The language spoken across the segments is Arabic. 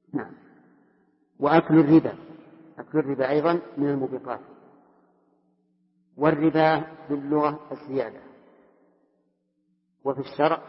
نعم. وأكل الربا أيضا من الموبقات. والربا في اللغة الزيادة، وفي الشرع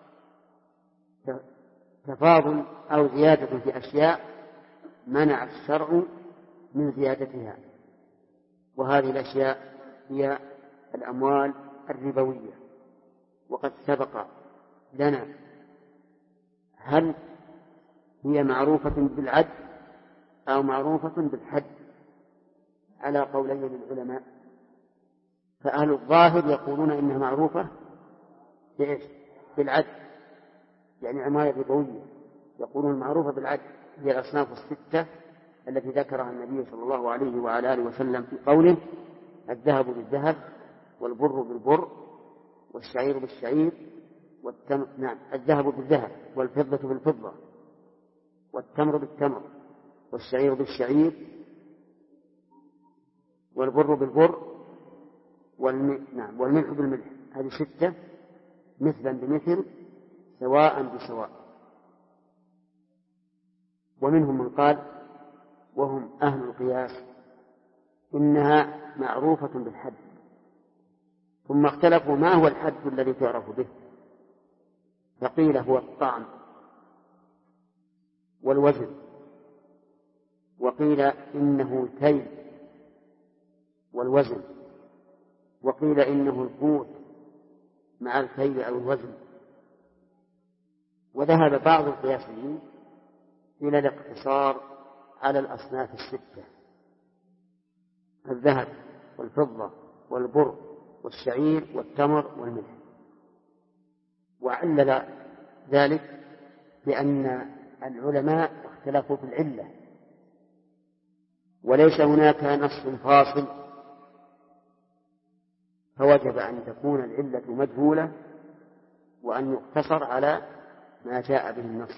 تفاضل أو زيادة في أشياء منع الشرع من زيادتها، وهذه الأشياء هي الأموال الربوية. وقد سبق لنا هل هي معروفة بالعد أو معروفة بالحد على قولين للعلماء. فأهل الظاهر يقولون إنها معروفة بالعد، يعني عماية ربوية، يقولون معروفة بالعد، هي الأصناف الستة التي ذكرها النبي صلى الله عليه وعلى آله وسلم في قوله: الذهب بالذهب، والبر بالبر، والشعير بالشعير، الذهب بالذهب، والفضة بالفضة، والتمر بالتمر، والشعير بالشعير، والبر بالبر، والملح بالملح. هذه ستة، مثلا بمثل، سواء بسواء. ومنهم من قال، وهم أهل القياس، إنها معروفة بالحد، ثم اختلفوا ما هو الحد الذي تعرف به، فقيل هو الطعم والوزن، وقيل إنه الكيل والوزن، وقيل إنه القوت مع الكيل أو الوزن. وذهب بعض القياسيين إلى الاقتصار على الأصناف الستة: الذهب والفضة والبر والشعير والتمر والملح. وعلل ذلك بأن العلماء اختلفوا في العلة، وليس هناك نص فاصل، فوجب أن تكون العلة مجهولة وأن يقتصر على ما جاء به النص.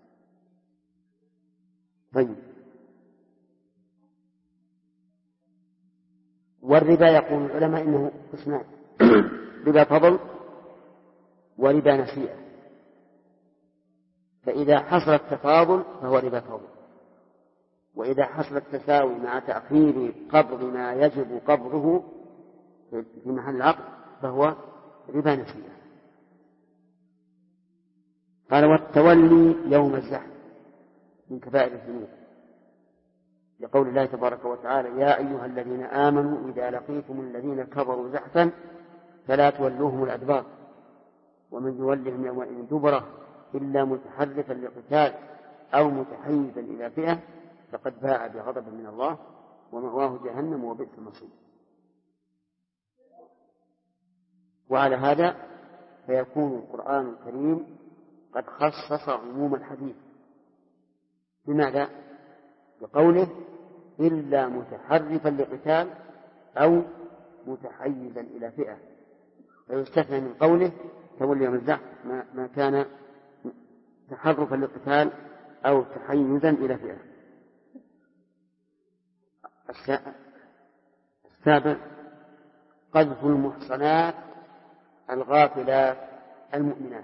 طيب. والربا يقول العلماء إنه قسمان: ربا فضل وربا نسيئة. فإذا حصل التفاضل فهو ربا فضل، وإذا حصل التساوي مع تأخير قبض ما يجب قبضه في محل العقد فهو ربا نسيئة. قال: والتولي يوم الزحف من كبائر الذنوب، لقول الله تبارك وتعالى: يا أيها الذين آمنوا إذا لقيتم الذين كفروا زحفا فلا تولوهم الأدبار ومن يولهم يومئذ دبره إلا متحرفا لقتال أو متحيزا إلى فئة فقد باع بغضب من الله ومأواه جهنم وبئس المصير. وعلى هذا فيكون القرآن الكريم قد خصص عموم الحديث. بماذا؟ بقوله: إلا متحرفا لقتال أو متحيزا إلى فئة، فيستثنى من قوله تولي يوم الزحف ما كان تحرفا لقتال أو تحيزا إلى فئة. السابع: قذف المحصنات الغافلات المؤمنات.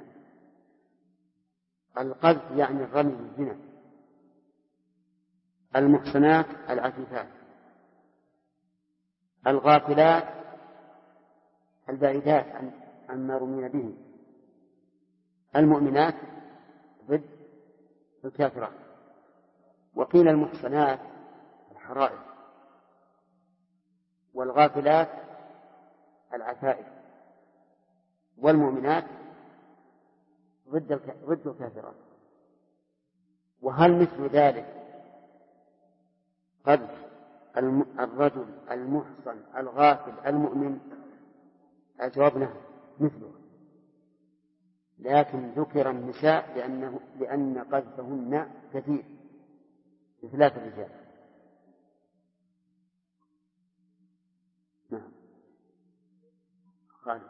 القذف يعني الرمي بالزنا. المحصنات العفيفات، الغافلات البعيدات عما رمين به، المؤمنات ضد الكافرات. وقيل المحصنات الحرائر، والغافلات العفائف، والمؤمنات ضد الكافرات. وهل مثل ذلك قذف الرجل المحصن الغافل المؤمن؟ الجواب نعم مثله، لكن ذكر النساء لأن قذفهن كثير بخلاف الرجال. نعم. خالد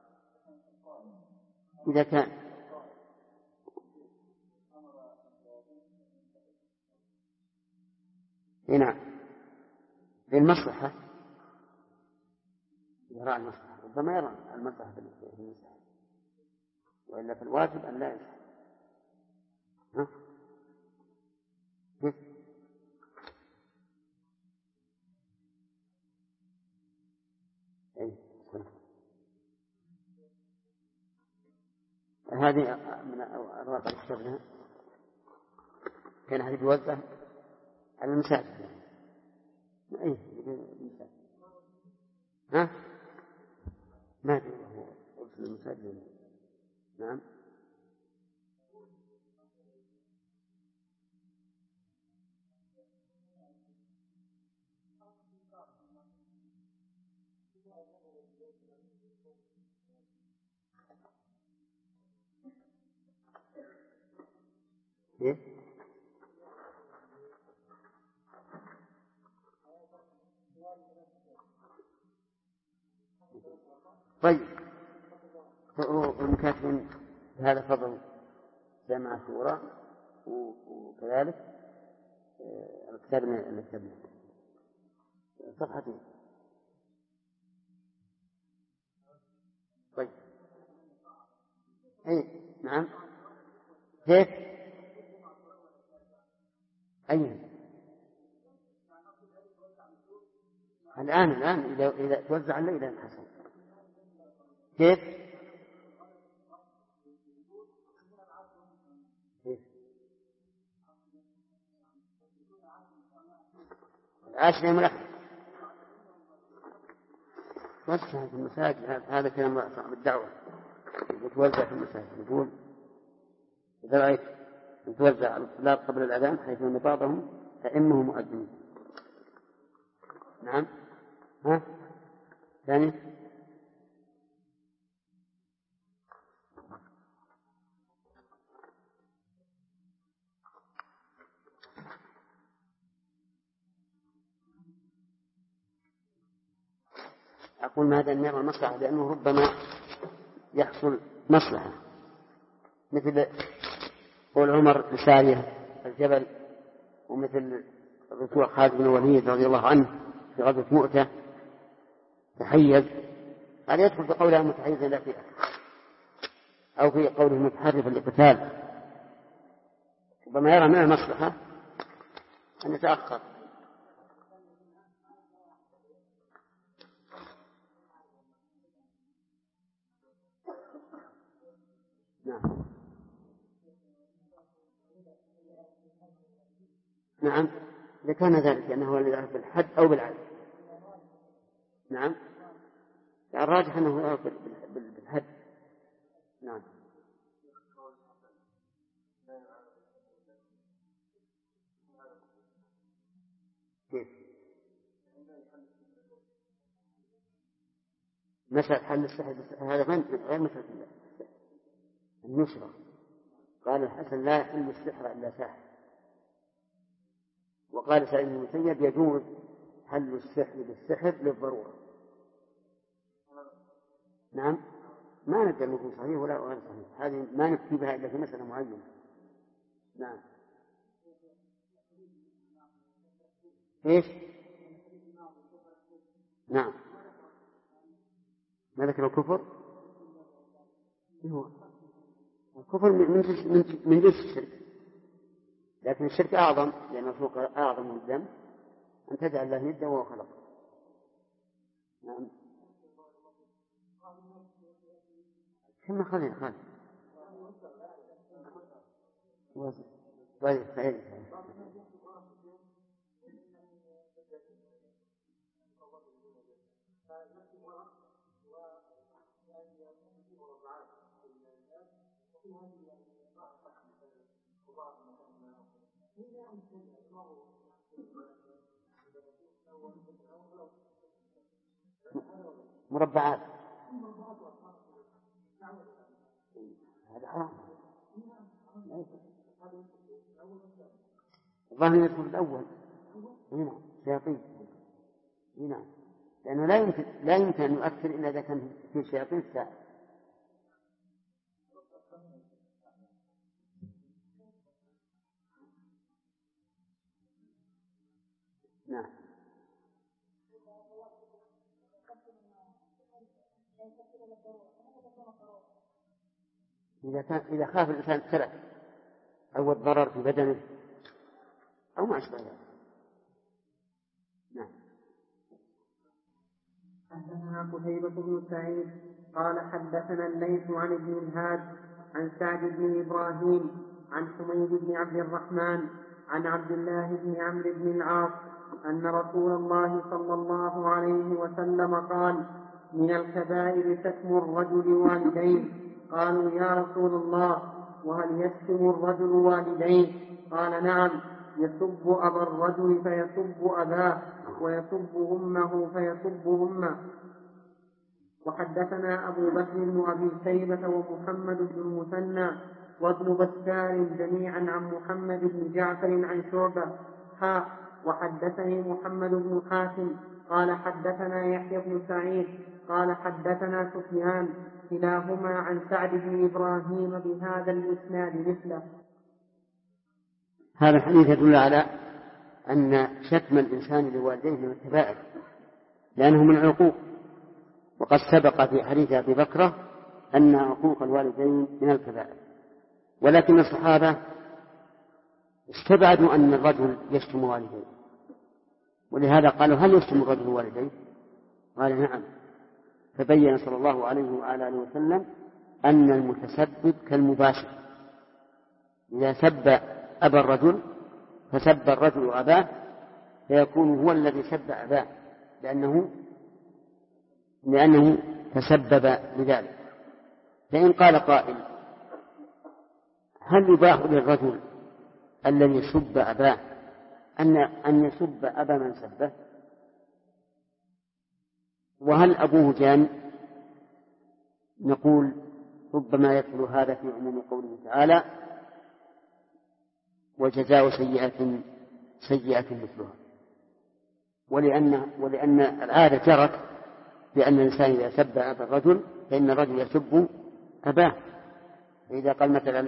إذا كان نعم للمصلحة، يرى المصلحة، ربما يرى المصلحة في المسح، وإلا في الواجب أن لا يمسح. هذه من الواقع الشغلة كان هذه بيوزع على المساجد. أي المساجد ها ما أدري هو أرسل المساجد. نعم إيه؟ طيب والمكاتبين هذا فضل جامعة شورى وكذلك الكتاب صفحتين. طيب أي نعم كيف أي الآن إذا توزع الليلة الحسن كيف العاشر يوم الأحد توزع في المساجد. هذا كلام صاحب الدعوة يتوزع في المساجد. يقول إذا رأيت يتوزع على الطلاب قبل الأذان حيث أن بعضهم أئمه مؤذنين. نعم ها ثاني أقول ما هذا النعمة المصلحة لأنه ربما يحصل مصلحة مثل قول عمر لسارية الجبل ومثل رسول خالد بن الوليد رضي الله عنه في غزوة مؤتة تحيز هل يدخل في قولها متحيزا إلى فئة أو في قوله متحرفا لقتال ربما يرى من المصلحة أن يتأخر. نعم إذا كان ذلك أنه بالحد أو بالعدل. نعم الراجح أنه بالحد. نعم كيف مسألة حل السحر هذا غير مسألة النشرة. قال الحسن لا يحل السحر إلا ساحر. وقال سعيد بن المسيب يجوز حل السحر بالسحر للضرورة. نعم ما ندري أنه صحيح ولا غير صحيح هذه ما نفتي بها إلا في مسألة معينة. نعم إيش نعم ما ذكر الكفر هو الكفر من جنس الشرك لكن الشرك أعظم لأن الفوق أعظم من الذنب أن تجعل الله ندا وهو خلق. نعم كما خلق صحيح. مربعات هذا حرام. الظاهر يدخل الأول هنا شياطين هنا لأنه لا يمكن أن يؤثر إلا إذا كان في شياطين الساعة. نعم إذا خاف الإنسان التلف أو الضرر في بدنه أو ما أشبه ذلك. نعم. حدثنا قتيبة بن سعيد قال حدثنا الليث عن ابن الهاد عن سعد بن إبراهيم عن حميد بن عبد الرحمن عن عبد الله بن عمرو بن العاص أن رسول الله صلى الله عليه وسلم قال: من الكبائر شتم الرجل والديه. قالوا: يا رسول الله، وهل يشتم الرجل والديه؟ قال: نعم، يسب أبا الرجل فيسب أباه، ويسب أمه فيسب أمه. وحدثنا أبو بكر بن أبي شيبة ومحمد بن المثنى وابن بشار جميعا عن محمد بن جعفر عن شعبة وحدثني محمد بن حاتم قال حدثنا يحيى بن سعيد قال حدثنا سفيان كلاهما عن سعد بن إبراهيم بهذا الإسناد مثله. هذا الحديث يدل على أن شتم الإنسان لوالديه من الكبائر لأنه من العقوق، وقد سبق في حديث أبي بكر أن عقوق الوالدين من الكبائر، ولكن الصحابة استبعدوا أن الرجل يشتم والديه، ولهذا قالوا: هل يشتم الرجل والديه؟ قال: نعم. فبين صلى الله عليه وعلى آله وسلم أن المتسبب كالمباشر، إذا سب أبا الرجل فسب الرجل أباه فيكون هو الذي سب أباه لأنه تسبب لذلك. فإن قال قائل: هل يباح للرجل الذي يسب أباه أن يسب أبا من سبه؟ وهل أبوه جان؟ نقول: ربما يدخل هذا في عموم قوله تعالى: وجزاء سيئة سيئة مثلها، ولأن العادة جرت بأن الإنسان إذا سب أبا الرجل فإن الرجل يسب أباه. فإذا قال مثلا: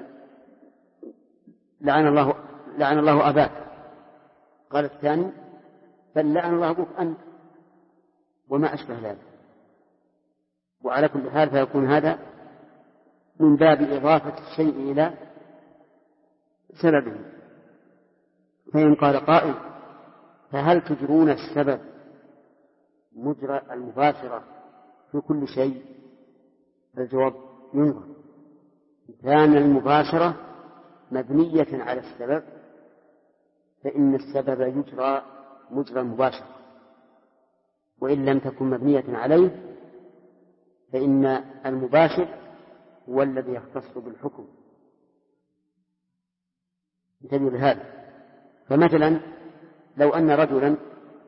لعن الله أباك، قال الثاني: بل لعن الله أبوك أنت، وما أشبه ذلك. وعلى كل حال فيكون هذا من باب إضافة الشيء إلى سببه. فإن قال قائل: فهل تجرون السبب مجرى المباشرة في كل شيء؟ الجواب: ينظر. كان المباشرة مبنية على السبب فإن السبب يجرى مجرى المباشرة، وإن لم تكن مبنية عليه فإن المباشر هو الذي يختص بالحكم. انتبهوا لهذا. فمثلا لو أن رجلا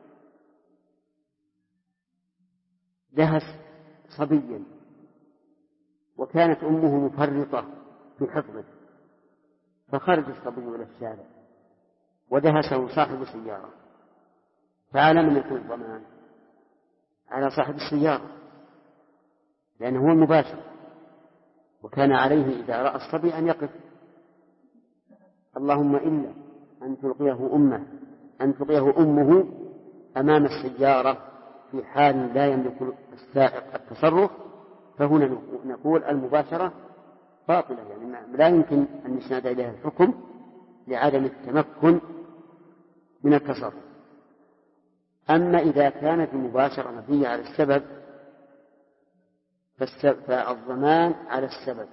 دهس صبيا وكانت أمه مفرطة في حفظه، فخرج الصبي إلى الشارع ودهسه صاحب السيارة، فعلى من يكون الضمان؟ على صاحب السيارة، لأنه هو المباشر، وكان عليه إذا رأى الصبي أن يقف، اللهم إلا أن تلقيه أمه أمام السيارة في حال لا يملك السائق التصرف، فهنا نقول المباشرة باطلة، يعني لا يمكن أن نسند إليها الحكم لعدم التمكن من التصرف. أما إذا كانت المباشرة مبنية على السبب فالضمان على السبب،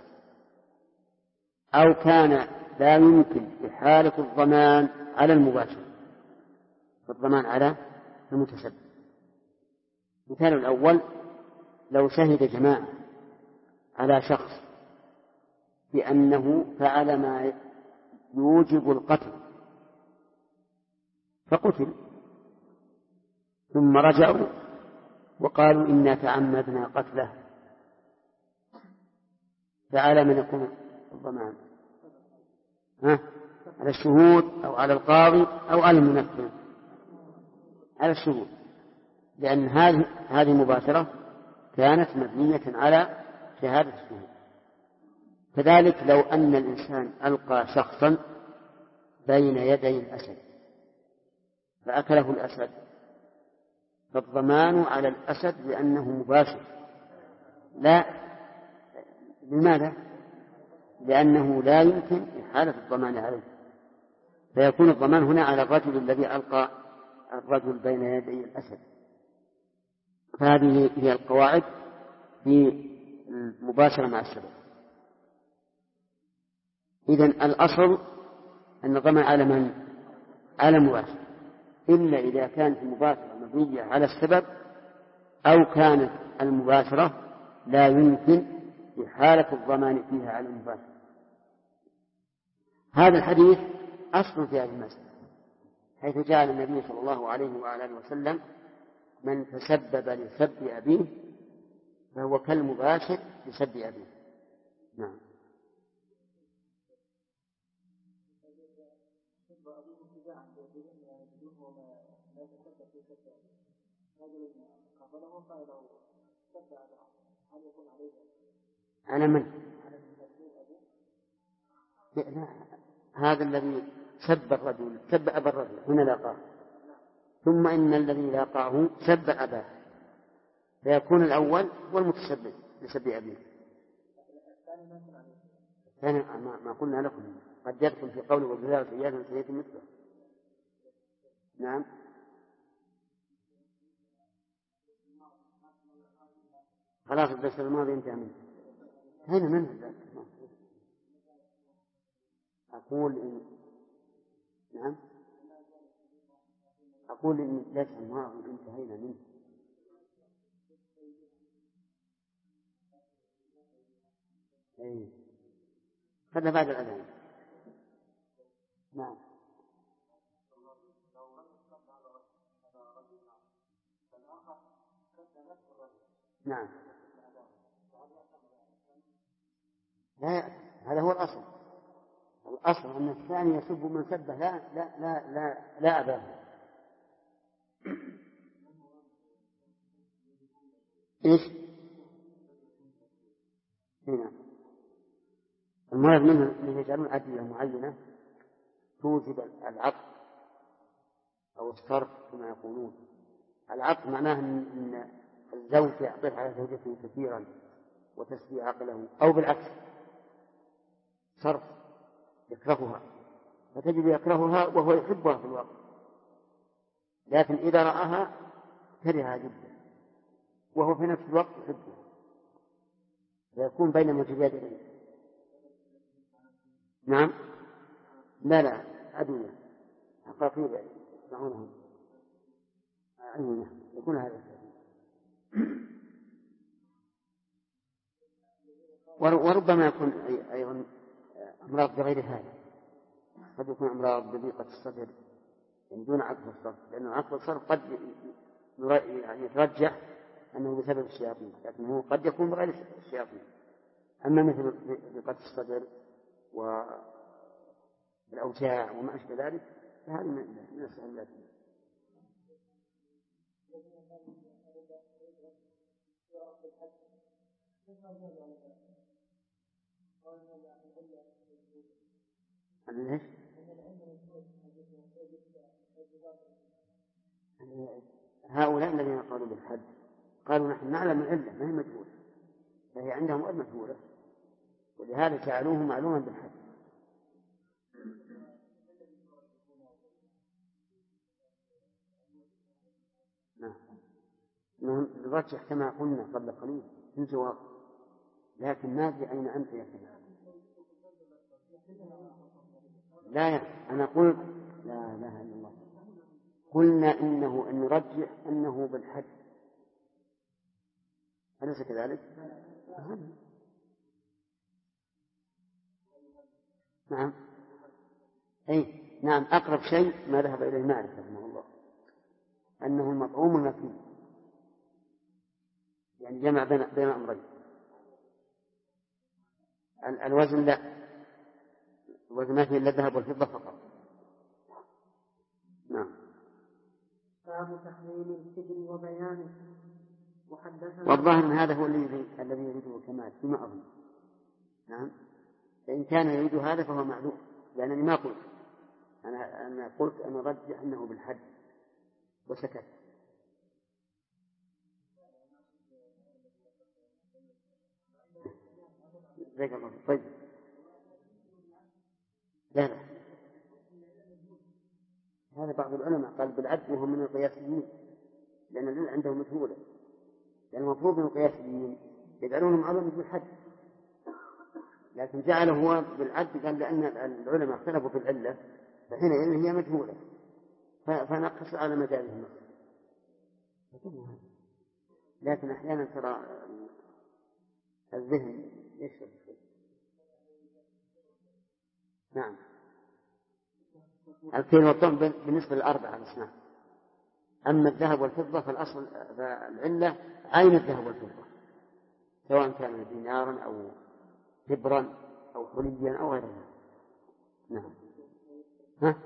أو كان لا يمكن إحالة الضمان على المباشر فالضمان على المتسبب. مثال الأول: لو شهد جماعة على شخص بأنه فعل ما يوجب القتل فقتل، ثم رجعوا وقالوا إنا تعمدنا قتله، فعلى من يكون الضمان؟ على الشهود أو على القاضي أو على المنفذ؟ على الشهود، لأن هذه مباشرة كانت مبنية على شهادة الشهود. كذلك لو أن الإنسان ألقى شخصا بين يدي الأسد فأكله الأسد، فالضمان على الأسد لأنه مباشر. لا، لماذا؟ لأنه لا يمكن إحالة الضمان عليه، فيكون الضمان هنا على الرجل الذي ألقى الرجل بين يدي الأسد. فهذه هي القواعد في المباشرة مع السبب. إذن الأصل أن الضمان على من؟ على المباشر، إلا إذا كانت المباشرة مبنية على السبب أو كانت المباشرة لا يمكن إحالة الضمان فيها على المباشرة. هذا الحديث أصل في هذه المسألة، حيث جعل النبي صلى الله عليه وعلى آله وسلم من تسبب لسب أبيه فهو كالمباشر لسب أبيه. نعم. على من؟ لا. هذا الذي سب الرجل سب أبا الرجل هنا لاقاه، ثم إن الذي لاقاه سب أباه، فيكون الأول هو المتسبب لسب أبيه. ما قلنا لكم قد يدخل في قوله وجزاء سيئة سيئة مثله. نعم. خلاص الدرس الماضي انتهى منه. هنا منه أقول إن نعم أقول إن الدرس الماضي انتهينا منه. أي هذا بعد الأذان. نعم. نعم. لا، هذا هو الأصل. الأصل أن الثاني يسب من سبه لا أباه. إيش؟ هنا المراد منه أن يجعلون أدلة معينة توجب العطف أو الصرف كما يقولون. العطف معناه أن الزوج يعطف على زوجته كثيرا وتسبي عقله، أو بالعكس صرف يكرهها فتجد يكرهها وهو يحبها في الواقع، لكن إذا رآها كرهها جدا وهو في نفس الوقت يحبها، فيكون بين موجباتين. نعم. لا أدوية حقيقية يسمعونهم أدوية يكون هذا وربما يكون أيضا أمراض بغير هذا، قد يكون أمراض بضيقة الصدر يعني دون عقد الصرف، لأن عقد الصرف قد يعني يترجح أنه بسبب الشياطين، لكنه قد يكون بغير الشياطين. أما مثل ضيقة الصدر والأوجاع وما أشبه ذلك فهذه من السهولات. ليش؟ هؤلاء الذين قالوا بالحد قالوا نحن نعلم العلة ما هي مجهولة، فهي عندهم غير مجهولة، ولهذا جعلوه معلوما بالحد. نرجح كما قلنا قبل قليل في الجواب، لكن ما أدري أين أنت يا كذا. لا أنا قلت لا إله إلا الله، قلنا إنه أن نرجح أنه بالحد، أليس كذلك؟ نعم. أي نعم، أقرب شيء ما ذهب إليه مالك رحمه الله أنه المطعوم المكي، يعني جمع بين أمرين. الوزن لا، الوزن ما فيه إلا الذهب والفضة فقط. نعم. باب تحريم الكبر وبيانه. والظاهر أن هذا هو الذي يريده الكمال فيما أظن. نعم. فإن كان يريد هذا فهو معلوم، لأنني ما قلت، أنا قلت أنا رجح أنه بالحد وسكت. طيب. لا هذا بعض العلماء قال بالعد وهم من القياسيين، لأن العلة عندهم مجهولة، لأن المفروض من القياسيين يجعلونه معلوم بالحد، لكن جعله هو بالعد قال لأن العلماء اختلفوا في العلة فحينئذ هي مجهولة فنقص على مجالهم. لكن أحيانا ترى الذهن يشرب. نعم. الكيل والطعم بالنسبة للأربعة نسمع. أما الذهب والفضة فالأصل فالعلة عين الذهب والفضة، سواء كان دينارا أو كبرا أو حليا أو غيرها. نعم. ها؟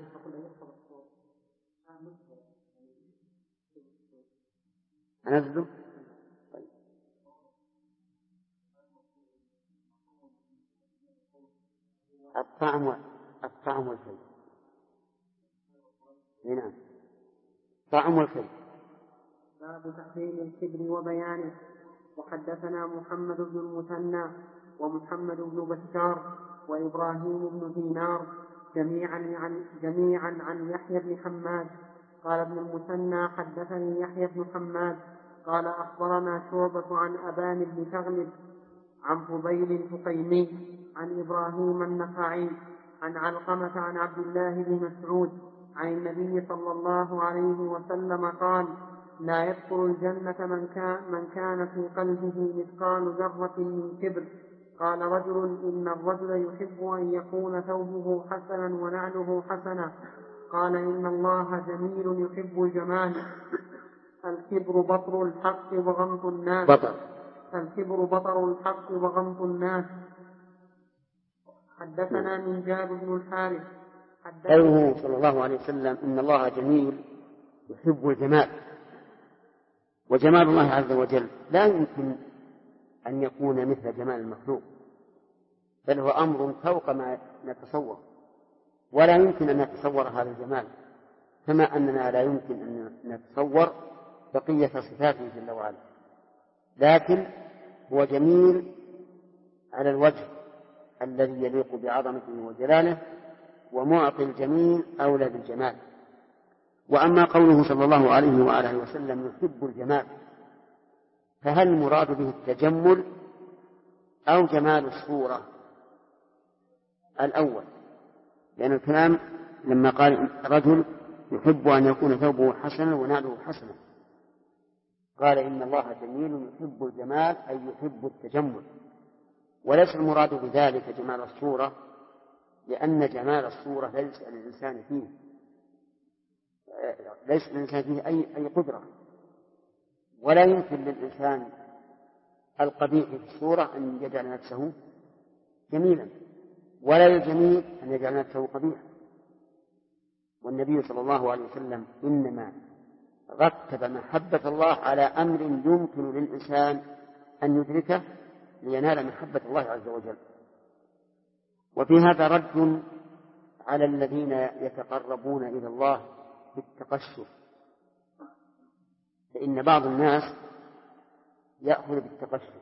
أنزله؟ طيب. الطعم والكيل. نعم. طعم والكيل. باب تحريم الكبر وبيانه. وحدثنا محمد بن المثنى ومحمد بن بشار وإبراهيم بن دينار جميعا عن يحيى بن حماد قال ابن المثنى حدثني يحيى بن حماد قال أخبرنا شعبة عن أبان بن تغلب عن فضيل الفقيمي عن إبراهيم النخعي عن علقمة عن عبد الله بن مسعود عن النبي صلى الله عليه وسلم قال: لا يدخل الجنة من كان في قلبه مثقال ذرة من كبر. قال رجل: إن الرجل يحب أن يكون ثوبه حسنا ونعله حسنا. قال: إن الله جميل يحب الجمال. الكبر بطر الحق وغمط الناس. الكبر بطر الحق وغمط الناس. حدثنا من جابر بن الحارث قوله صلى الله عليه وسلم: إن الله جميل يحب الجمال. وجمال الله عز وجل لا يمكن أن يكون مثل جمال المخلوق، بل هو أمر فوق ما نتصور، ولا يمكن أن نتصور هذا الجمال، كما أننا لا يمكن أن نتصور بقية صفاته جل وعلا. لكن هو جميل على الوجه الذي يليق بعظمته وجلاله، ومعطي الجميل أولى بالجمال. وأما قوله صلى الله عليه وآله وسلم يحب الجمال، فهل المراد به التجمل أو جمال الصورة؟ الأول، لأن الكلام لما قال رجل يحب أن يكون ثوبه حسنا ونعله حسنا، قال: إن الله جميل يحب الجمال، أي يحب التجمل. وليس المراد بذلك جمال الصورة، لأن جمال الصورة ليس للإنسان فيه أي قدرة، ولا يمكن للإنسان القبيح في الصورة أن يجعل نفسه جميلا، ولا الجميل أن يجعل نفسه قبيحا. والنبي صلى الله عليه وسلم إنما رتب محبة الله على أمر يمكن للإنسان أن يدركه لينال محبة الله عز وجل. وفي هذا رد على الذين يتقربون إلى الله بالتقشف، فإن بعض الناس يأخذ بالتقشف،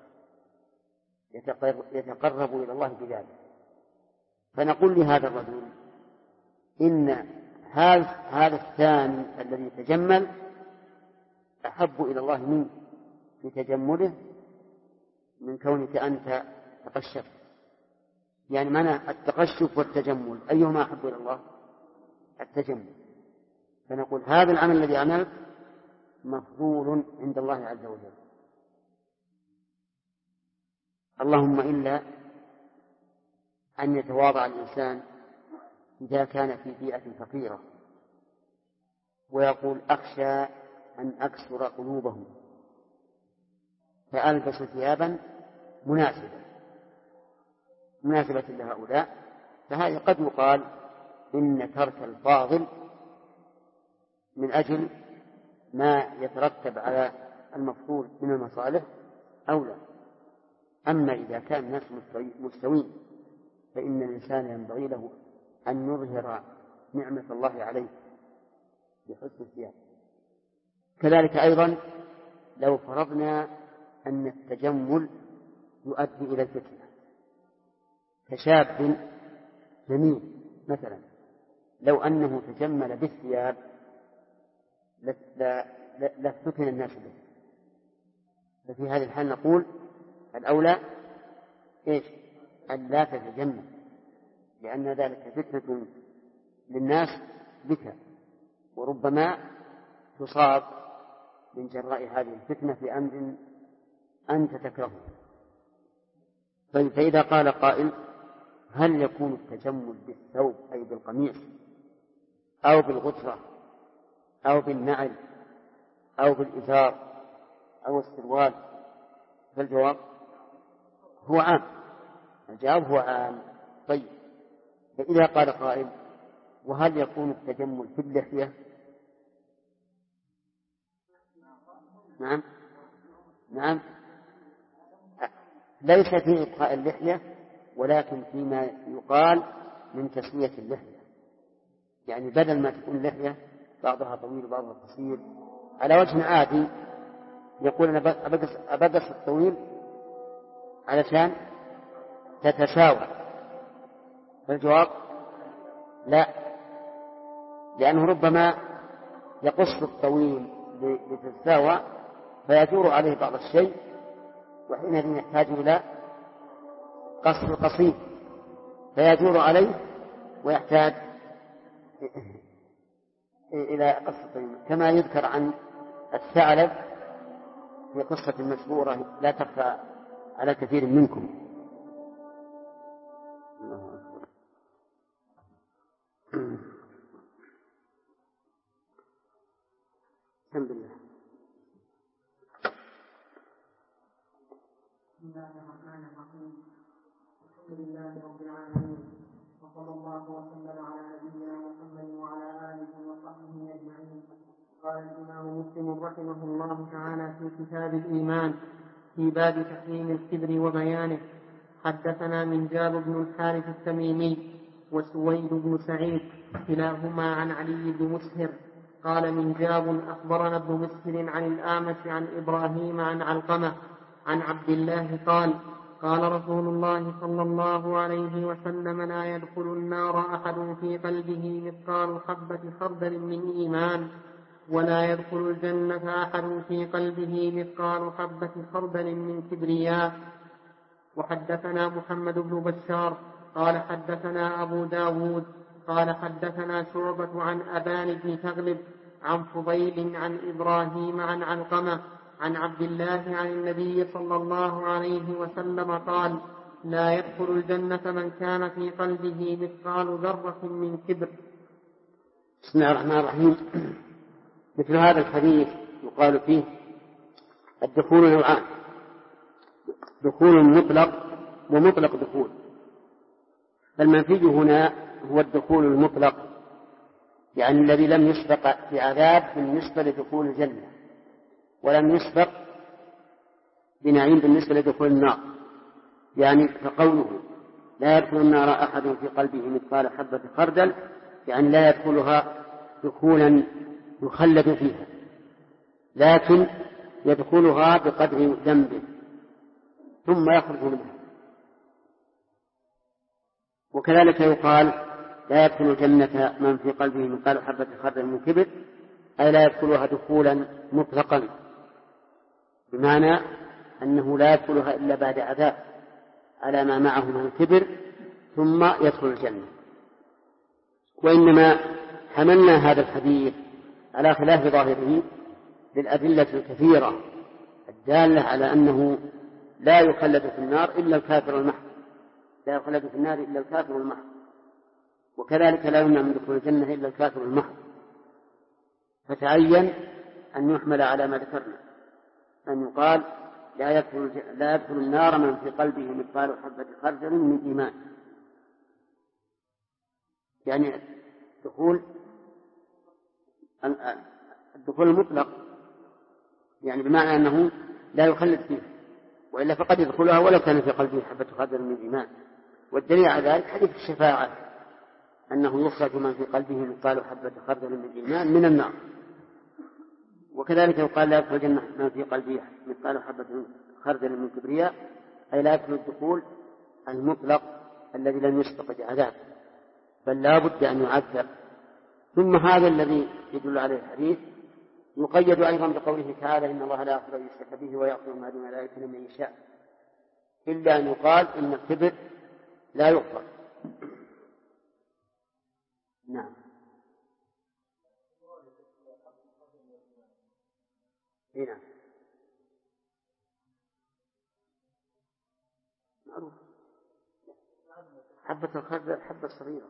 يتقرب إلى الله بذلك. فنقول لهذا الرجل: إن هذا الثاني الذي يتجمل أحب إلى الله منك في تجمله من كونك أنت تقشفت. يعني معنى التقشف والتجمل أيهما أحب إلى الله؟ التجمل. فنقول هذا العمل الذي عملت مفضول عند الله عز وجل، اللهم إلا أن يتواضع الإنسان إذا كان في بيئة فقيرة ويقول: أخشى أن أكسر قلوبهم فألبس ثيابا مناسبة لهؤلاء. فهذا قد يقال إن ترك الفاضل من أجل ما يترتب على المفضول من المصالح أولى. أما إذا كان الناس مستوين فإن الإنسان ينبغي له أن يظهر نعمة الله عليه بحسن الثياب. كذلك أيضا لو فرضنا أن التجمل يؤدي إلى الفتنة، كشاب جميل مثلا لو أنه تجمل بالثياب لافتتن الناس به. ففي هذه الحال نقول الأولى إيش؟ أن لا تتجمل، لأن ذلك فتنة للناس بك، وربما تصاب من جراء هذه الفتنة في أمر أنت تكرهه. فإذا قال قائل هل يكون التجمل بالثوب أي بالقميص أو بالغترة أو بالنعل أو بالإزار أو السروال؟ فالجواب هو عام. الجواب هو عام. طيب، فإذا قال قائل وهل يكون التجمل في اللحية؟ نعم ليس في إبقاء اللحية، ولكن فيما يقال من تسوية اللحية، يعني بدل ما تكون اللحية بعضها طويل وبعضها قصير على وجه عادي، يقول أنا أبقص الطويل علشان تتساوى. فالجواب لا، لأنه ربما يقص الطويل لتتساوى فيدور عليه بعض الشيء، وحينئذ يحتاج إلى قص القصير فيدور عليه ويحتاج إلى قص الطويل، كما يذكر عن الثعلب في قصة مشهورة لا تخفى على كثير منكم. الحمد لله. بسم الله الرحمن الرحيم. الحمد لله رب العالمين، وصلى الله وسلم على نبينا محمد وعلى آله وصحبه أجمعين. قال الإمام مسلم رحمه الله تعالى في كتاب الإيمان في باب تحريم الكبر وبيانه: حدثنا منجاب بن الحارث التميمي وسويد بن سعيد كلاهما عن علي بن مسهر قال منجاب أخبرنا ابن مسهر عن الأعمش عن إبراهيم عن علقمة عن عبد الله قال: قال رسول الله صلى الله عليه وسلم: لا يدخل النار أحد في قلبه مثقال حبة خردل من إيمان، ولا يدخل الجنة أحد في قلبه مثقال حبة خردل من كبرياء. وحدثنا محمد بن بشار قال حدثنا أبو داود قال حدثنا شعبة عن أبان بن تغلب عن فضيل عن إبراهيم عن علقمة عن عبد الله عن النبي صلى الله عليه وسلم قال: لا يدخل الجنة من كان في قلبه مثقال ذرة من كبر. بسم الله الرحمن الرحيم. مثل هذا الحديث يقال فيه الدخول نوعان: دخول مطلق ومطلق دخول. فالمنفي هنا هو الدخول المطلق، يعني الذي لم يسبق في عذاب بالنسبة لدخول الجنة، ولم يسبق بنعيم بالنسبة لدخول النار. يعني فقوله لا يدخل النار أحد في قلبه مثقال حبة خردل، يعني لا يدخلها دخولا يخلد فيها، لكن يدخلها بقدر ذنبه ثم يخرج منها. وكذلك يقال لا يدخل الجنة من في قلبه مثقال حبة خردل من كبر، أي لا يدخلها دخولا مطلقا، بمعنى أنه لا يدخلها إلا بعد عذاب على ما معه من الكبر ثم يدخل الجنة. وإنما حملنا هذا الحديث على خلاف ظاهره للأدلة الكثيرة الدالة على أنه لا يخلد في النار إلا الكافر المحض، لا يخلد في النار إلا الكافر المحض، وكذلك لا يمنع من دخول الجنة إلا الكافر المحض. فتعين أن يحمل على ما ذكرنا، أن يقال لا يدخل النار من في قلبه مثقال حبة خردل من إيمان، يعني الدخول المطلق، يعني بمعنى أنه لا يخلد فيه، وإلا فقد يدخلها ولو كان في قلبه حبة خردل من إيمان. والدليل على ذلك حديث الشفاعة، أنه يخرج من في قلبه مثقال حبة خردل من إيمان من النار. وكذلك يقال لا يدخل الجنة من في قلبه مثقال حبة خردل من كبرياء، أي لا يدخل الدخول المطلق الذي لم يسبق بعذاب، بل لا بد أن يعذب ثم هذا الذي يدل عليه الحديث يقيد أيضا بقوله تعالى إن الله لا يغفر أن يشرك به ويغفر ما دون ذلك لمن يشاء، إلا أن يقال إن الكبر لا يغفر. نعم. هنا معروف حبة الخردل الحبة الصغيرة.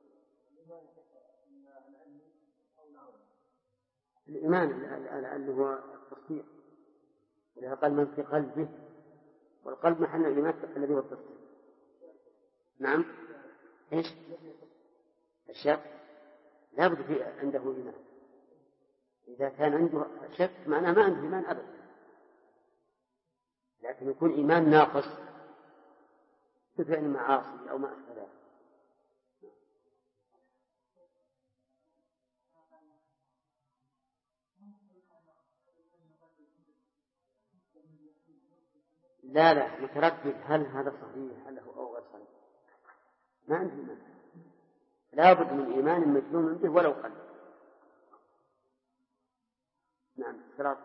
الإيمان اللي هو التصديق، إذا قال من في قلبه، والقلب محل الإيمان الذي هو التصديق. نعم. إيش الشك؟ لا بد في عنده إيمان. إذا كان عنده شك معناه ما عنده إيمان أبدا، لكن يكون إيمان ناقص بفعل المعاصي أو ما أشبه ذلك. لا متردد هل هذا صحيح هل هو أو غير صحيح، ما عنده إيمان. لا بد من إيمان مجنون به ولو قل. نعم. صراط.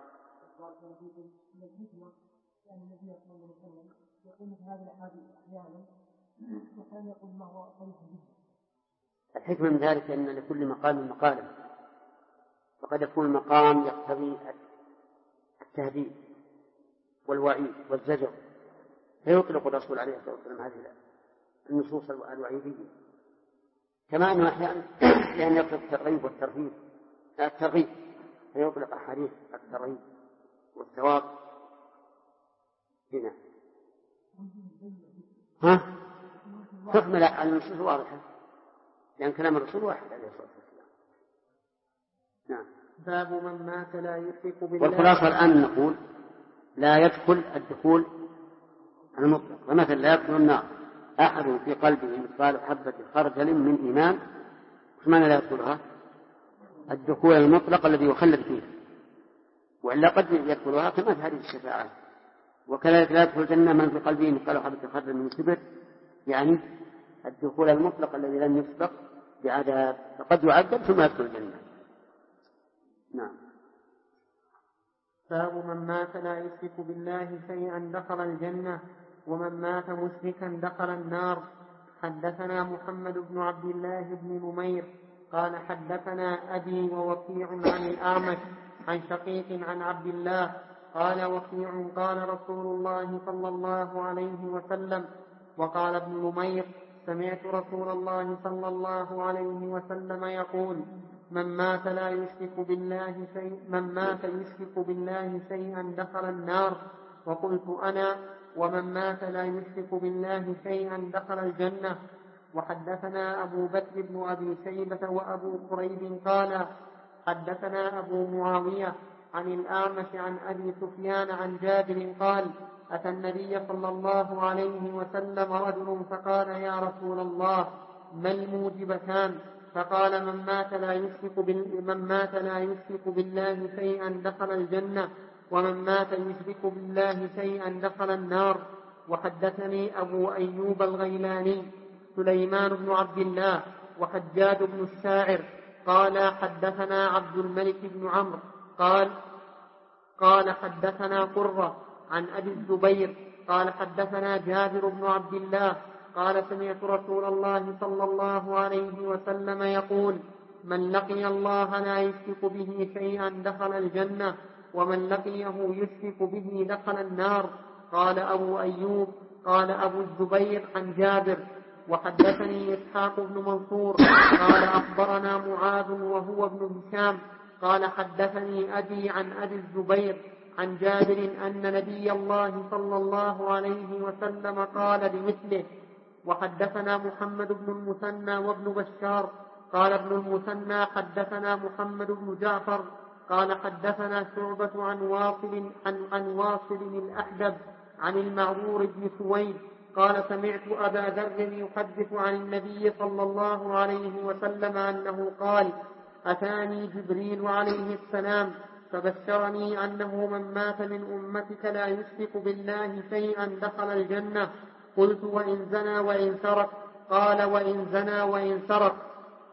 يعني النبي صلى الله عليه وسلم يقول مثل هذه الأحاديث أحيانا وكان يقول ما هو صريح جدا. الحكمة من ذلك أن لكل مقام مقالا، فقد يكون المقام يقتضي التهديد والوعيد والزجر، فيطلق الرسول عليه الصلاة والسلام هذه النصوص الوعيدية، كما أنه أحيانا لأن يطلق الترغيب والترهيب الترغيب، فيطلق أحاديث الترغيب والثواب. هنا تحمل على النصوص واضحة، لأن كلام الرسول واحد عليه الصلاة والسلام. نعم. باب من مات لا يشرك بالله. والخلاصة الآن نقول لا يدخل الدخول المطلق، ومثلا لا يدخل النار أحد في قلبه مثقال حبة خردل من إيمان، وش معنى لا يدخلها؟ الدخول المطلق الذي يخلد فيه، وإلا قد يدخلها كما في حديث الشفاعة. وكذلك لا يدخل الجنة من في قلبه مثقال حبة خردل من كبر، يعني الدخول المطلق الذي لم يسبق بعذاب، فقد يعذب ثم يدخل الجنة. نعم. باب من مات لا يشرك بالله شيئا دخل الجنة، ومن مات مشركا دخل النار. حدثنا محمد بن عبد الله بن نمير قال حدثنا أبي ووكيع عن الأعمش عن شقيق عن عبد الله قال وكيع قال رسول الله صلى الله عليه وسلم. وقال ابن نمير سمعت رسول الله صلى الله عليه وسلم يقول من مات يشرك بالله شيئا دخل النار. وقلت أنا ومن مات لا يشرك بالله شيئا دخل الجنة. وحدثنا أبو بكر بن أبي شيبة وأبو كريب قال حدثنا أبو معاوية عن الأعمش عن أبي سفيان عن جابر قال أتى النبي صلى الله عليه وسلم رجل فقال يا رسول الله ما الموجبتان؟ فقال من مات لا يشرك بالله شيئا دخل الجنة، ومن مات يشرك بالله شيئا دخل النار. وحدثني أبو أيوب الغيلاني سليمان بن عبد الله وحجاج بن الشاعر قال حدثنا عبد الملك بن عمرو قال حدثنا قرة عن أبي الزبير قال حدثنا جابر بن عبد الله قال سمعت رسول الله صلى الله عليه وسلم يقول من لقي الله لا يشرك به شيئا دخل الجنة، ومن لقيه يشرك به دخل النار. قال أبو أيوب قال أبو الزبير عن جابر. وحدثني إسحاق بن منصور قال أخبرنا معاذ وهو ابن هشام قال حدثني أبي عن أبي الزبير عن جابر أن نبي الله صلى الله عليه وسلم قال بمثله. وحدثنا محمد بن المثنى وابن بشار قال ابن المثنى حدثنا محمد بن جعفر قال حدثنا شعبة عن واصل الأحدب عن المعرور بن سويد قال سمعت أبا ذر يحدث عن النبي صلى الله عليه وسلم أنه قال أتاني جبريل عليه السلام فبشرني أنه من مات من أمتك لا يشرك بالله شيئا دخل الجنة. قلت وإن زنى وإن سرق؟ قال وإن زنى وإن سرق.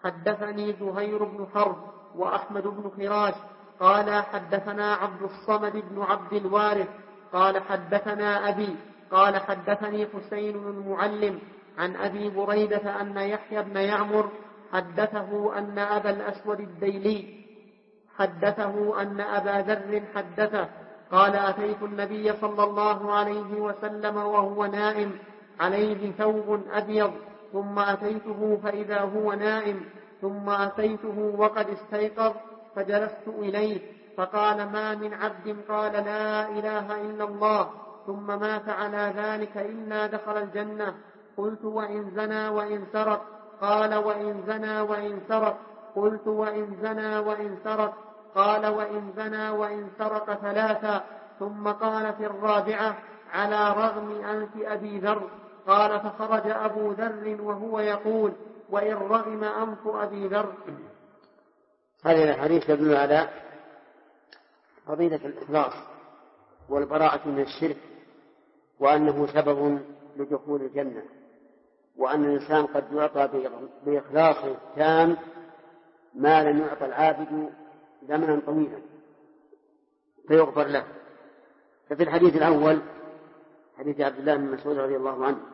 حدثني زهير بن حرب وأحمد بن خراش قال حدثنا عبد الصمد بن عبد الوارث قال حدثنا أبي قال حدثني حسين المعلم عن أبي بريدة أن يحيى بن يعمر حدثه أن أبا الأسود الديلي حدثه أن أبا ذر حدثه قال أتيت النبي صلى الله عليه وسلم وهو نائم عليه ثوب أبيض ثم أتيته فإذا هو نائم ثم أتيته وقد استيقظ فجلست إليه فقال ما من عبد قال لا إله إلا الله ثم مات على ذلك إلا دخل الجنة. قلت وإن زنى وإن سرق؟ قال وإن زنى وإن سرق. قلت وإن زنى وإن سرق؟ قال وإن زنى وإن سرق ثلاثا. ثم قال في الرابعة على رغم أنف أبي ذر. قال فخرج أبو ذر وهو يقول وإن رغم أنف أبي ذر. هذه الحديث تدل على فضيلة الإخلاص والبراءة من الشرك وأنه سبب لدخول الجنة وأن الإنسان قد يعطى بإخلاصه التام ما لم يعطى العابد زمنا طويلا فيغفر له. ففي الحديث الأول حديث عبد الله بن مسعود رضي الله عنه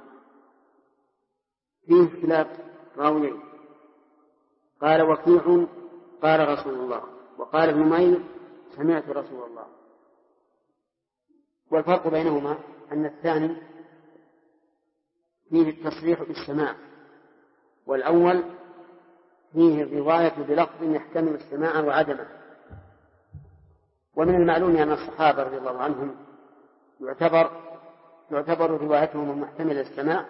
فيه اختلاف راويين قال وكيع قال رسول الله وقال ابن مير سمعت رسول الله. والفرق بينهما أن الثاني فيه التصريح بالسماع والأول فيه الرواية بلفظ يحتمل السماع وعدمه. ومن المعلوم أن الصحابة رضي الله عنهم يعتبر روايتهم المحتملة السماع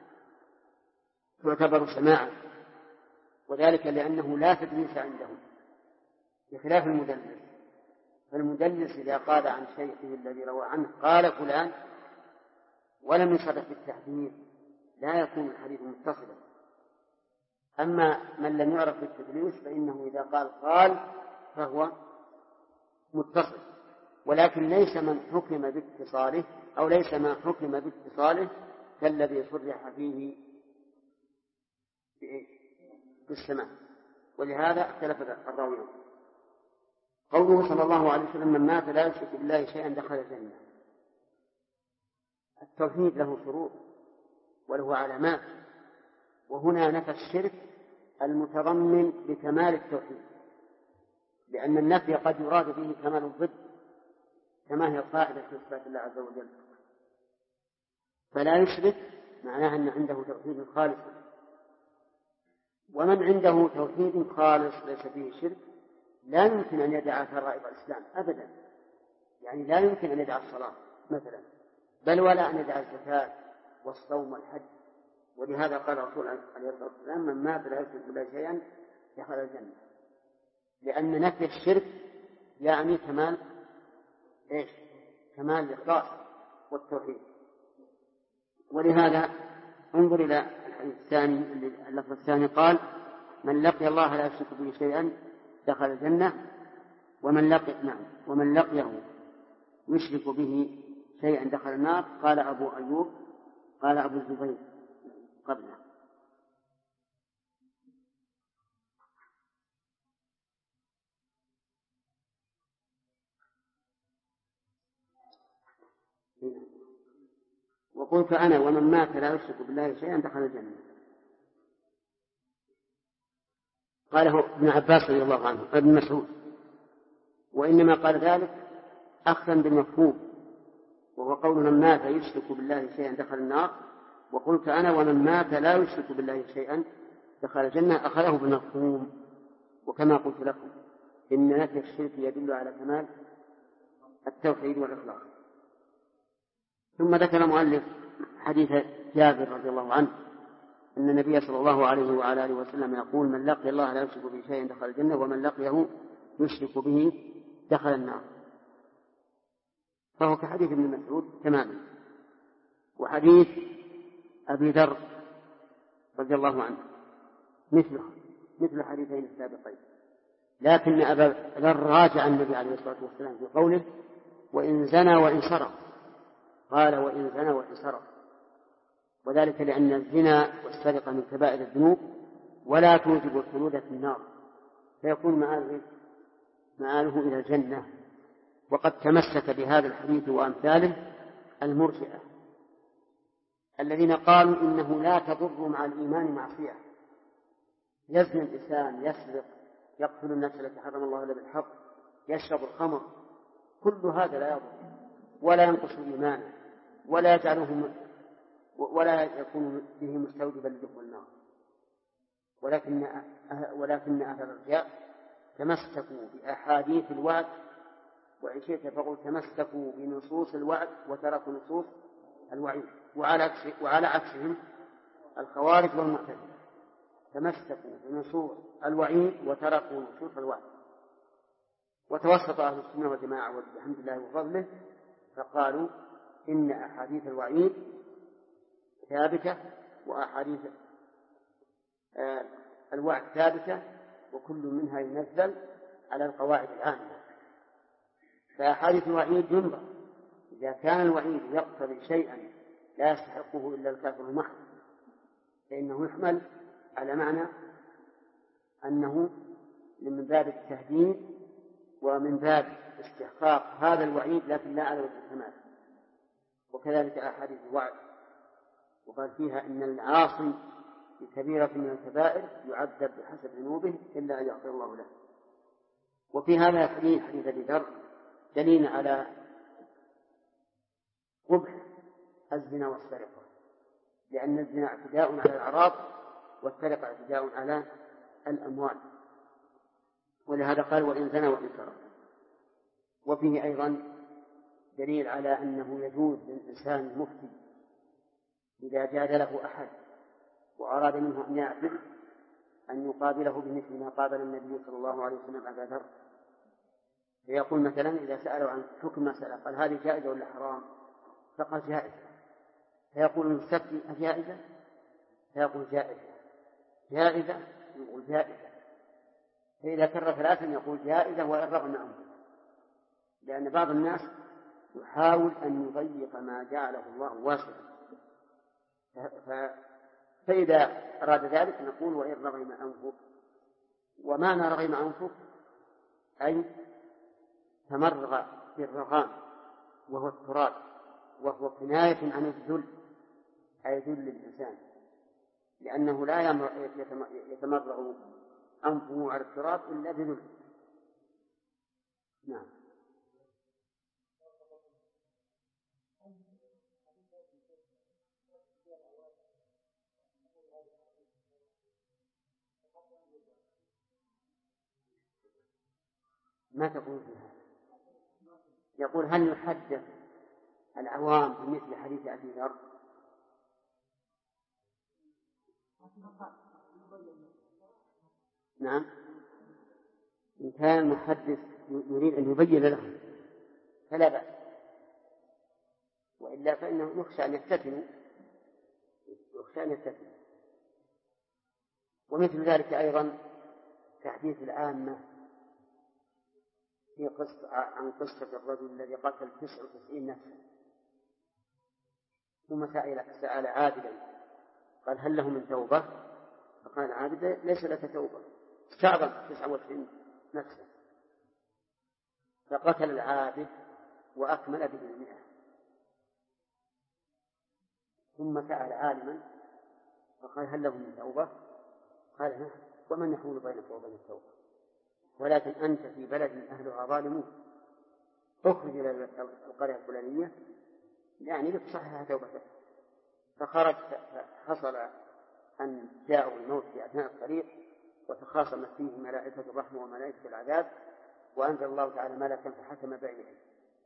تعتبر سماعا وذلك لأنه لا تدليس عندهم بخلاف المدلس. فالمدلس إذا قال عن شيخه الذي روى عنه قال فلان ولم يصرح بالتحديث لا يكون الحديث متصلا. أما من لم يعرف بالتدليس فإنه إذا قال فهو متصل ولكن ليس من حكم باتصاله أو ليس ما حكم باتصاله كالذي صرح فيه بالسماع. ولهذا اختلف الراويون. قوله صلى الله عليه وسلم من مات لا يشرك بالله شيئا دخل الجنة. التوحيد له شروط وله علامات وهنا نفى الشرك المتضمن بكمال التوحيد لأن النفي قد يراد به كمال الضد كما هي القاعدة في صفات الله عز وجل. فلا يشرك معناها أن عنده توحيد خالص ومن عنده توحيد خالص ليس فيه شرك لا يمكن أن يدع فرائض الإسلام أبدا. يعني لا يمكن أن يدع الصلاة مثلا بل ولا أن يدع الزكاة والصوم والحج. ولهذا قال الرسول عليه الصلاة والسلام من مات لا يشرك بالله شيئا دخل الجنة لأن نفي الشرك يعني كمال كمال الإخلاص والتوحيد. ولهذا انظر إلى الحديث الثاني اللفظ الثاني قال من لقي الله لا يشرك به شيئا دخل الجنة ومن لقيه يشرك به شيئا دخل النار. قال أبو أيوب قال أبو الزبير قبله. وقلت أنا ومن مات لا يشرك بالله شيئا دخل الجنة. قاله ابن عباس رضي الله عنه ابن مسعود وإنما قال ذلك أخذا بالمفهوم وهو قول من مات يشرك بالله شيئا دخل النار. وقلت أنا ومن مات لا يشرك بالله شيئا دخل الجنة أخذه بالمفهوم. وكما قلت لكم إن نفي الشرك يدل على كمال التوحيد والإخلاص. ثم ذكر المؤلف حديث جابر رضي الله عنه أن النبي صلى الله عليه وعلى آله وسلم يقول من لقي الله لا يشرك به شيئا دخل الجنة ومن لقيه يشرك به دخل النار. فهو كحديث ابن مسعود تماما. وحديث أبي ذر رضي الله عنه مثل حديثين السابقين لكن أبا ذر راجع النبي عليه الصلاة والسلام في قوله وإن زنى وإن سرق. قال وإن زنى وإن سرق وذلك لأن الزنا والسرقة من كبائر الذنوب ولا توجب الخلود في النار، فيكون مآله إلى الجنة. وقد تمسك بهذا الحديث وأمثاله المرجئة الذين قالوا إنه لا تضر مع الإيمان معصية. يزني الإنسان، يسرق، يقتل النفس التي حرم الله إلا بالحق، يشرب الخمر، كل هذا لا يضر ولا ينقص الإيمان ولا يكون به مستوجبا لدخول النار. ولكن أهل الرجاء تمسكوا بأحاديث الوعد، وإن شئت فقل تمسكوا بنصوص الوعد وتركوا نصوص الوعيد. وعلى عكسهم الخوارج والمعتزلة تمسكوا بنصوص الوعيد وتركوا نصوص الوعد. وتوسط أهل السنة والجماعة والحمد لله وفضله فقالوا إن أحاديث الوعيد ثابتة وأحاديث الوعد ثابتة، وكل منها ينزل على القواعد العامة. فأحاديث الوعيد ينظر إذا كان الوعيد يقتضي شيئا لا يستحقه إلا الكافر المحض فإنه يحمل على معنى أنه من باب التهديد ومن باب استحقاق هذا الوعيد، لكن لا على وجه الكمال. وكذلك أحاديث الوعد وقال فيها إن العاصي بكبيرة من الكبائر يعذب بحسب ذنوبه إلا أن يغفر الله له. وفي هذا الحديث حديث أبي ذر دليل على قبح الزنا والسرقة، لأن الزنا اعتداء على الأعراض والسرقة اعتداء على الأموال، ولهذا قال وإن زنى وإن سرق. وفيه أيضا دليل على أنه يجوز للإنسان المفتي إذا جادله أحد وأراد منه أن يعدل أن يقابله بمثل ما قابل النبي صلى الله عليه وسلم أبا ذر، فيقول مثلا إذا سأله عن حكم مسألة قال هذه جائزة ولا حرام؟ فقال جائزة، فيقول المستفتي أجائزة؟ فيقول جائزة. جائزة؟ يقول جائزة. فإذا كرر ثلاثا يقول جائزة وإن رغم عنه، لأن بعض الناس يحاول أن يضيق ما جعله الله واسعا، فإذا أراد ذلك نقول وإن رغم أنفك. ومعنى رغم أنفك أي تمرغ بالرغام وهو التراب، وهو كناية عن الذل، أي ذل الإنسان، لأنه لا يتمرغ أنفه على التراب إلا بذل. نعم. ما تقول فيها؟ يقول هل يحدث العوام بمثل حديث أبي ذر؟ نعم، إن كان المحدث يريد أن يبين له فلا بأس، وإلا فإنه يخشى أن يفتتنوا. ومثل ذلك أيضا تحديث العامة في عن قصة الرجل الذي قتل 99 نفسا ثم سأل عابدا قال هل له من توبة؟ فقال عابد ليس لك توبة، استعظم 99 نفسا، فقتل العابد وأكمل به 100. ثم سأل عالما فقال هل له من توبة؟ قال نعم، ومن يحول بينك وبين التوبة؟ ولكن أنت في بلد أهلها ظالمون، اخرج إلى القرية الفلانية يعني لتصحح توبتك. فخرج، فحصل أن جاءوا الموت في أثناء الطريق وتخاصمت فيه ملائكة الرحمة وملائكة العذاب، وأنزل الله تعالى ملكا فحكم بينهم،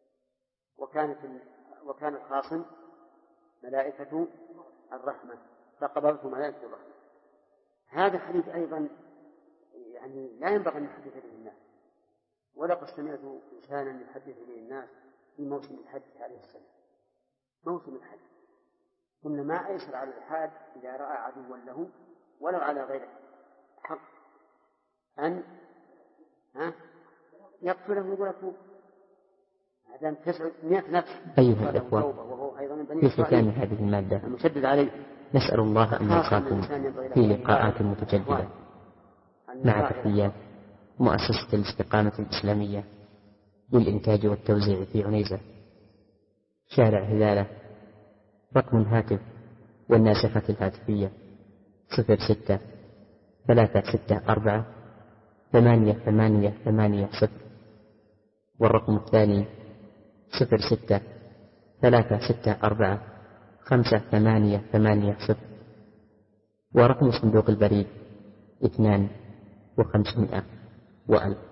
وكان الخاصم ملائكة الرحمة فقبضته ملائكة الرحمة. هذا حديث أيضا يعني لا ينبغي أن يحدث به الناس، ولقد سمعت إنسانا يحدث به الناس في موسم الحج عليه السلام. موسم الحج ثم ما أيسر على الحاج إذا رأى عدوا له ولو على غير حق أن يقتله ويقول أتوب. هذا 900 نفس. أيها الإخوة، وهو أيضا بني في ختام هذه المادة المشدد عليه نسأل الله أن نلقاكم في لقاءات متجددة. مع تحيات مؤسسة الاستقامة الإسلامية للإنتاج والتوزيع في عنيزة، شارع هلالة. رقم الهاتف والناسخة الهاتفية 06-364-8880، والرقم الثاني 06-364-5880، ورقم صندوق البريد 2500 و1000.